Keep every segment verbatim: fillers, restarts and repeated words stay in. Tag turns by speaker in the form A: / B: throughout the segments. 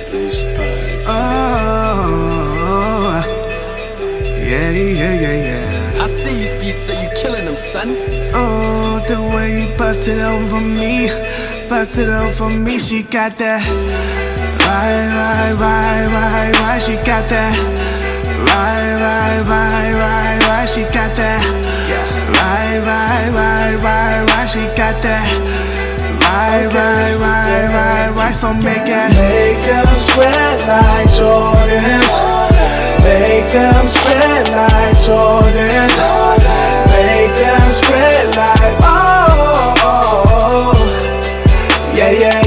A: Oh, yeah, yeah, yeah, yeah.
B: I see you, Speedster, you killing them, son.
A: Oh, the way you bust it over me, bust it over me. She got that right, right, right, right, right. She got that right, right, right, right, right. She got that right, right, right, right, right. She got that right, right, right, right, right. So make it
C: Make them sweat like Jordans. Make them spread like Jordans. Make them spread like oh, yeah, yeah,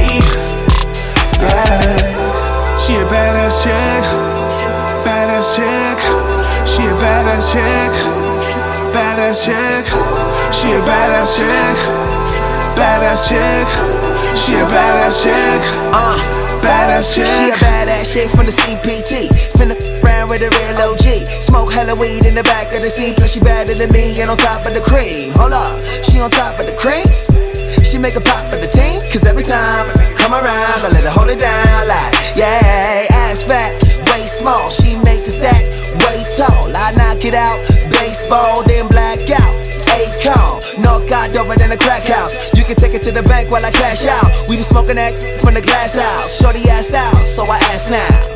C: yeah.
A: She a badass chick, badass chick. She a badass chick, badass chick. She a badass chick, badass chick. She a badass chick, uh, badass chick.
D: She a badass chick from the C P T. Finna around with a real O G. Smoke hella weed in the back of the seat. Plus she better than me and on top of the cream. Hold up, she on top of the cream. She make a pop for the team. Cause every time I come around, I let her hold it down like, yeah, ass fat, waist small. She make the stack way tall. I knock it out, baseball, then black out. Akon, knock out doper than a crack house. You can take it to the bank while I cash out. We be smoking that from the glass house. Shorty ass out, so I ask now.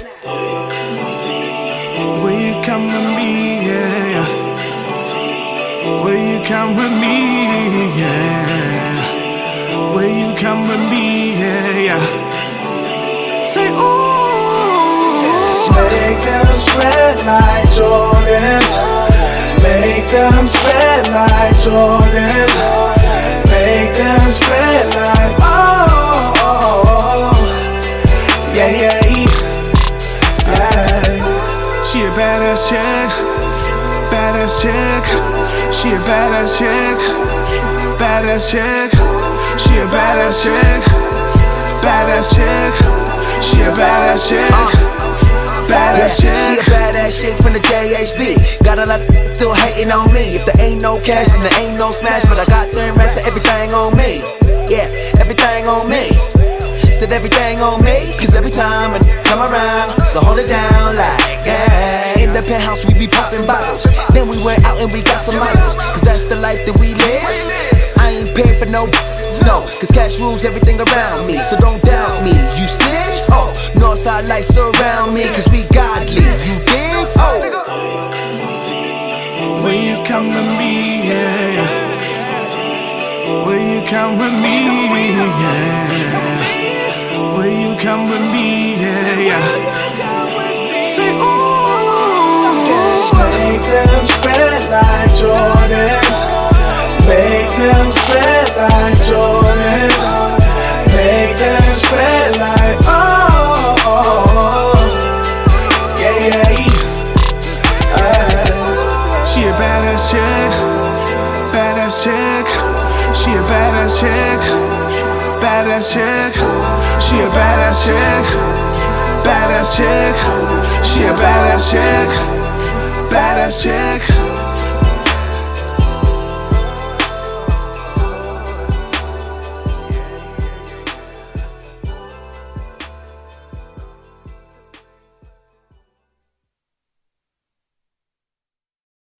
A: Will you come with me, yeah? Will you come with me, yeah? Will you come with me, yeah, yeah? Say ooh.
C: Make them spread like Jordans. Make them spread like Jordans. Make them spread like oh, yeah, yeah, yeah.
A: She a badass chick, badass chick. She a badass chick, badass chick. She a badass chick, badass chick. She a badass chick, badass chick.
D: She a badass chick from the J H B. Got a lot of still hating on me. If there ain't no cash, then there ain't no smash. But I got them rest of everything on me. Yeah, everything on me. Said everything on me. Cause every time I come around, they hold it down like, yeah. In the penthouse, we be popping bottles. Then we went out and we got some models. Cause that's the life that we live. I ain't paying for no, no. Cause cash rules everything around me. So don't doubt me. You snitch? Oh, Northside lights surround me. Cause we godly. You dig? Oh.
A: Will you come with me, yeah? Will you come with me, yeah? Will you come with me, yeah, yeah? Say ooh.
C: Make them spread like Jordans. Make them spread like Jordans. Make them spread like oh, yeah, yeah, yeah.
A: She a badass chick, badass chick. She a badass chick, badass chick. She a badass chick, badass chick. She a badass chick, badass chick.